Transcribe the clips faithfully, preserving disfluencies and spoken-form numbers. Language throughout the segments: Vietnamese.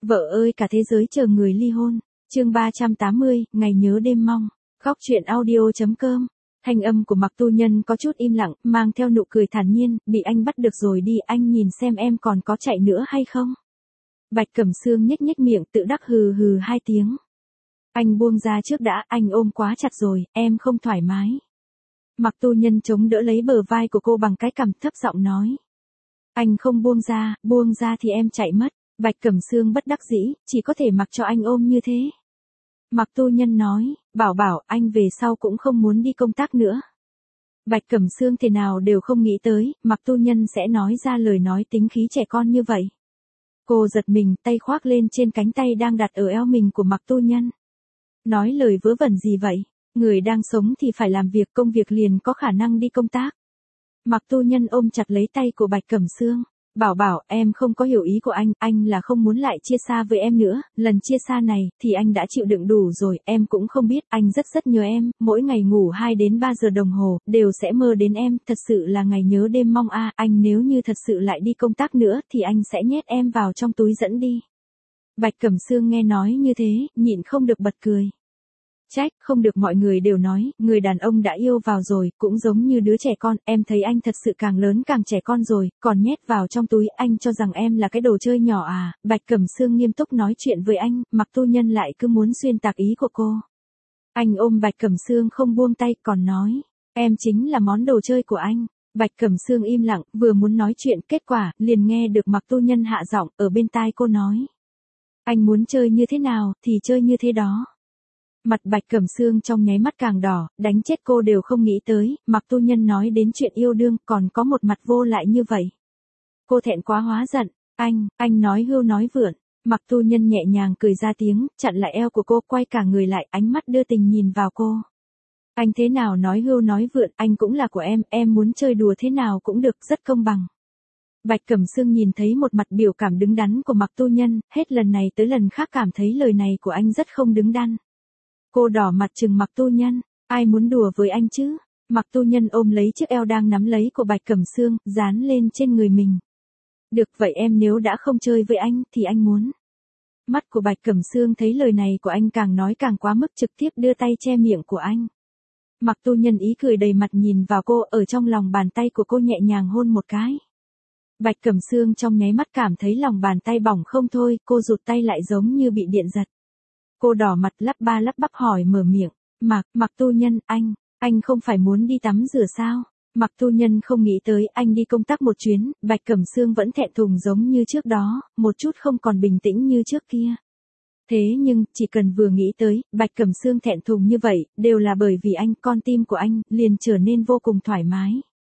Vợ ơi cả thế giới chờ người ly hôn. Chương ba trăm tám mươi, ngày nhớ đêm mong. Góc truyện audio.com. Thanh âm của Mạc Tu Nhân có chút im lặng, mang theo nụ cười thản nhiên, bị anh bắt được rồi đi, anh nhìn xem em còn có chạy nữa hay không. Bạch Cẩm Sương nhếch nhếch miệng tự đắc hừ hừ hai tiếng. Anh buông ra trước đã, anh ôm quá chặt rồi, em không thoải mái. Mạc Tu Nhân chống đỡ lấy bờ vai của cô bằng cái cằm, thấp giọng nói. Anh không buông ra, buông ra thì em chạy mất. Bạch Cẩm Sương bất đắc dĩ, chỉ có thể mặc cho anh ôm như thế. Mạc Tu Nhân nói, bảo bảo anh về sau cũng không muốn đi công tác nữa. Bạch Cẩm Sương thế nào đều không nghĩ tới, Mạc Tu Nhân sẽ nói ra lời nói tính khí trẻ con như vậy. Cô giật mình, tay khoác lên trên cánh tay đang đặt ở eo mình của Mạc Tu Nhân. Nói lời vớ vẩn gì vậy? Người đang sống thì phải làm việc, công việc liền có khả năng đi công tác. Mạc Tu Nhân ôm chặt lấy tay của Bạch Cẩm Sương. Bảo bảo, em không có hiểu ý của anh, anh là không muốn lại chia xa với em nữa, lần chia xa này, thì anh đã chịu đựng đủ rồi, em cũng không biết, anh rất rất nhớ em, mỗi ngày ngủ hai đến ba giờ đồng hồ, đều sẽ mơ đến em, thật sự là ngày nhớ đêm mong a, anh nếu như thật sự lại đi công tác nữa, thì anh sẽ nhét em vào trong túi dẫn đi. Bạch Cẩm Sương nghe nói như thế, nhịn không được bật cười. Trách, không được mọi người đều nói, người đàn ông đã yêu vào rồi, cũng giống như đứa trẻ con, em thấy anh thật sự càng lớn càng trẻ con rồi, còn nhét vào trong túi, anh cho rằng em là cái đồ chơi nhỏ à, Bạch Cẩm Sương nghiêm túc nói chuyện với anh, Mạc Tu Nhân lại cứ muốn xuyên tạc ý của cô. Anh ôm Bạch Cẩm Sương không buông tay, còn nói, em chính là món đồ chơi của anh. Bạch Cẩm Sương im lặng, vừa muốn nói chuyện, kết quả, liền nghe được Mạc Tu Nhân hạ giọng, ở bên tai cô nói. Anh muốn chơi như thế nào, thì chơi như thế đó. Mặt Bạch Cẩm Sương trong nháy mắt càng đỏ, đánh chết cô đều không nghĩ tới, Mạc Tu Nhân nói đến chuyện yêu đương, còn có một mặt vô lại như vậy. Cô thẹn quá hóa giận, anh, anh nói hưu nói vượn, Mạc Tu Nhân nhẹ nhàng cười ra tiếng, chặn lại eo của cô, quay cả người lại, ánh mắt đưa tình nhìn vào cô. Anh thế nào nói hưu nói vượn, anh cũng là của em, em muốn chơi đùa thế nào cũng được, rất công bằng. Bạch Cẩm Sương nhìn thấy một mặt biểu cảm đứng đắn của Mạc Tu Nhân, hết lần này tới lần khác cảm thấy lời này của anh rất không đứng đắn. Cô đỏ mặt trừng Mạc Tu Nhân, ai muốn đùa với anh chứ? Mạc Tu Nhân ôm lấy chiếc eo đang nắm lấy của Bạch Cẩm Sương, dán lên trên người mình. Được vậy em nếu đã không chơi với anh, thì anh muốn. Mắt của Bạch Cẩm Sương thấy lời này của anh càng nói càng quá mức, trực tiếp đưa tay che miệng của anh. Mạc Tu Nhân ý cười đầy mặt nhìn vào cô, ở trong lòng bàn tay của cô nhẹ nhàng hôn một cái. Bạch Cẩm Sương trong nháy mắt cảm thấy lòng bàn tay bỏng không thôi, cô rụt tay lại giống như bị điện giật. Cô đỏ mặt lắp ba lắp bắp hỏi mở miệng, Mạc, Mạc Tu Nhân, anh, anh không phải muốn đi tắm rửa sao? Mạc Tu Nhân không nghĩ tới anh đi công tác một chuyến, Bạch Cẩm Sương vẫn thẹn thùng giống như trước đó, một chút không còn bình tĩnh như trước kia. Thế nhưng, chỉ cần vừa nghĩ tới, Bạch Cẩm Sương thẹn thùng như vậy, đều là bởi vì anh, con tim của anh, liền trở nên vô cùng thoải mái.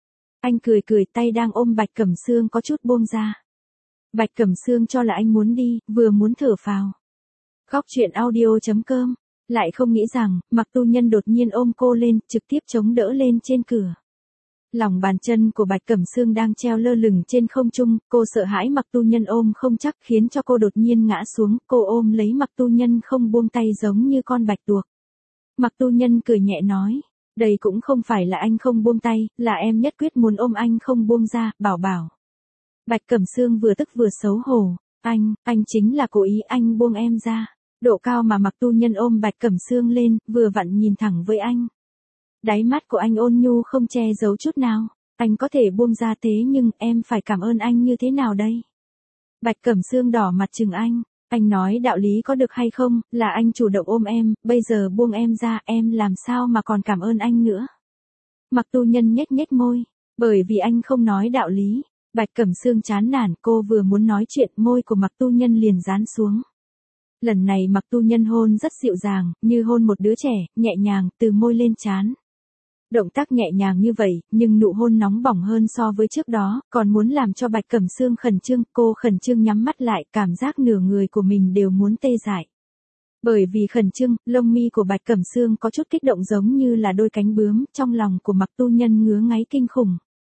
Anh cười cười, tay đang ôm Bạch Cẩm Sương có chút buông ra. Bạch Cẩm Sương cho là anh muốn đi, vừa muốn thở phào. Góc truyện audio.com, lại không nghĩ rằng, Mạc Tu Nhân đột nhiên ôm cô lên, trực tiếp chống đỡ lên trên cửa. Lòng bàn chân của Bạch Cẩm Sương đang treo lơ lửng trên không trung, cô sợ hãi Mạc Tu Nhân ôm không chắc khiến cho cô đột nhiên ngã xuống, cô ôm lấy Mạc Tu Nhân không buông tay giống như con bạch tuộc. Mạc Tu Nhân cười nhẹ nói, đây cũng không phải là anh không buông tay, là em nhất quyết muốn ôm anh không buông ra, bảo bảo. Bạch Cẩm Sương vừa tức vừa xấu hổ, anh, anh chính là cố ý anh buông em ra. Độ cao mà Mạc Tu Nhân ôm Bạch Cẩm Sương lên, vừa vặn nhìn thẳng với anh. Đáy mắt của anh ôn nhu không che giấu chút nào, anh có thể buông ra thế nhưng em phải cảm ơn anh như thế nào đây? Bạch Cẩm Sương đỏ mặt chừng anh, anh nói đạo lý có được hay không, là anh chủ động ôm em, bây giờ buông em ra, em làm sao mà còn cảm ơn anh nữa? Mạc Tu Nhân nhếch nhếch môi, bởi vì anh không nói đạo lý. Bạch Cẩm Sương chán nản, cô vừa muốn nói chuyện, môi của Mạc Tu Nhân liền dán xuống. Lần này Mạc Tu Nhân hôn rất dịu dàng, như hôn một đứa trẻ, nhẹ nhàng, từ môi lên trán. Động tác nhẹ nhàng như vậy, nhưng nụ hôn nóng bỏng hơn so với trước đó, còn muốn làm cho Bạch Cẩm Sương khẩn trương, cô khẩn trương nhắm mắt lại, cảm giác nửa người của mình đều muốn tê dại. Bởi vì khẩn trương, lông mi của Bạch Cẩm Sương có chút kích động giống như là đôi cánh bướm, trong lòng của Mạc Tu Nhân ngứa ngáy kinh khủng.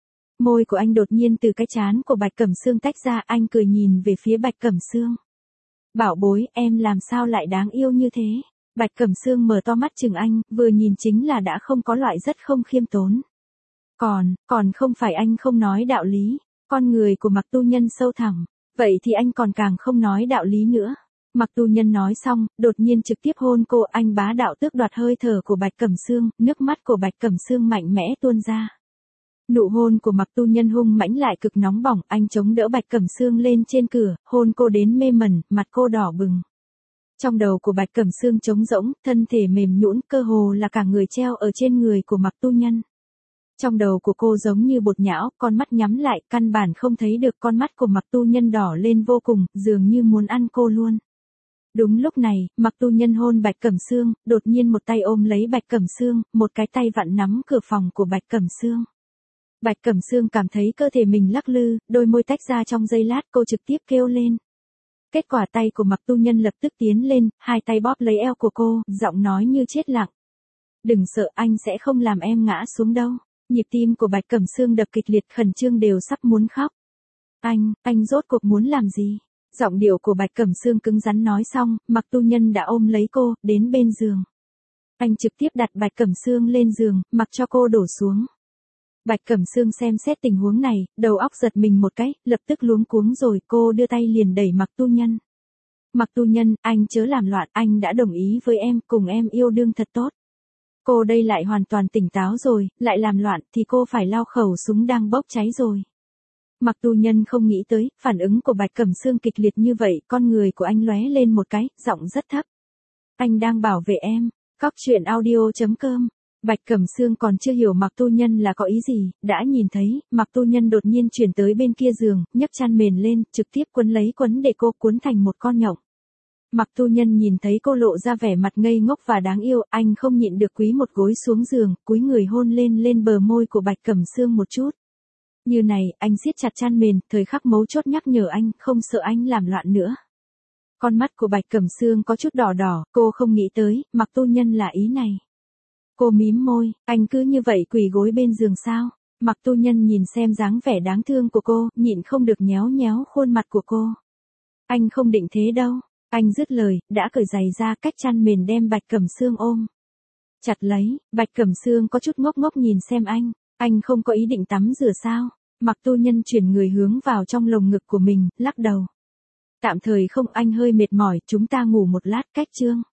Môi của anh đột nhiên từ cái trán của Bạch Cẩm Sương tách ra, anh cười nhìn về phía Bạch Cẩm Sương. Bảo bối, em làm sao lại đáng yêu như thế? Bạch Cẩm Sương mở to mắt chừng anh, vừa nhìn chính là đã không có loại rất không khiêm tốn. Còn, còn không phải anh không nói đạo lý, con người của Mạc Tu Nhân sâu thẳm, vậy thì anh còn càng không nói đạo lý nữa. Mặc tu nhân nói xong, đột nhiên trực tiếp hôn cô, anh bá đạo tước đoạt hơi thở của Bạch Cẩm Sương, nước mắt của Bạch Cẩm Sương mạnh mẽ tuôn ra. Nụ hôn của Mặc tu nhân hung mãnh lại cực nóng bỏng, anh chống đỡ Bạch Cẩm Sương lên trên cửa, hôn cô đến mê mẩn, mặt cô đỏ bừng. Trong đầu của Bạch Cẩm Sương trống rỗng, thân thể mềm nhũn, cơ hồ là cả người treo ở trên người của Mặc tu nhân. Trong đầu của cô giống như bột nhão, con mắt nhắm lại, căn bản không thấy được, con mắt của Mặc tu nhân đỏ lên vô cùng, dường như muốn ăn cô luôn. Đúng lúc này, Mặc tu nhân hôn Bạch Cẩm Sương, đột nhiên một tay ôm lấy Bạch Cẩm Sương, một cái tay vặn nắm cửa phòng của Bạch Cẩm Sương. Bạch Cẩm Sương cảm thấy cơ thể mình lắc lư, đôi môi tách ra trong giây lát, cô trực tiếp kêu lên. Kết quả tay của Mặc tu nhân lập tức tiến lên, hai tay bóp lấy eo của cô, giọng nói như chết lặng. Đừng sợ, anh sẽ không làm em ngã xuống đâu. Nhịp tim của Bạch Cẩm Sương đập kịch liệt, khẩn trương đều sắp muốn khóc. Anh, anh rốt cuộc muốn làm gì? Giọng điệu của Bạch Cẩm Sương cứng rắn nói xong, Mặc tu nhân đã ôm lấy cô, đến bên giường. Anh trực tiếp đặt Bạch Cẩm Sương lên giường, mặc cho cô đổ xuống. Bạch Cẩm Sương xem xét tình huống này, đầu óc giật mình một cái, lập tức luống cuống rồi, cô đưa tay liền đẩy Mặc tu nhân. Mặc tu nhân, anh chớ làm loạn, anh đã đồng ý với em, cùng em yêu đương thật tốt. Cô đây lại hoàn toàn tỉnh táo rồi, lại làm loạn thì cô phải lao khẩu súng đang bốc cháy rồi. Mặc tu nhân không nghĩ tới, phản ứng của Bạch Cẩm Sương kịch liệt như vậy, con người của anh lóe lên một cái, giọng rất thấp. Anh đang bảo vệ em. Cóc truyện audio chấm com. Bạch Cẩm Sương còn chưa hiểu Mặc tu nhân là có ý gì, đã nhìn thấy, Mặc tu nhân đột nhiên chuyển tới bên kia giường, nhấc chăn mền lên, trực tiếp quấn lấy quấn để cô cuốn thành một con nhộng. Mặc tu nhân nhìn thấy cô lộ ra vẻ mặt ngây ngốc và đáng yêu, anh không nhịn được cúi một gối xuống giường, cúi người hôn lên lên bờ môi của Bạch Cẩm Sương một chút. Như này, anh siết chặt chăn mền, thời khắc mấu chốt nhắc nhở anh, không sợ anh làm loạn nữa. Con mắt của Bạch Cẩm Sương có chút đỏ đỏ, cô không nghĩ tới, Mặc tu nhân là ý này. Cô mím môi, anh cứ như vậy quỳ gối bên giường sao? Mặc tu nhân nhìn xem dáng vẻ đáng thương của cô, nhịn không được nhéo nhéo khuôn mặt của cô. Anh không định thế đâu. Anh dứt lời, đã cởi giày ra, cách chăn mền đem Bạch Cẩm Sương ôm chặt lấy. Bạch Cẩm Sương có chút ngốc ngốc nhìn xem anh, anh không có ý định tắm rửa sao? Mặc tu nhân chuyển người hướng vào trong lồng ngực của mình, lắc đầu. Tạm thời không, anh hơi mệt mỏi, chúng ta ngủ một lát, cách chương.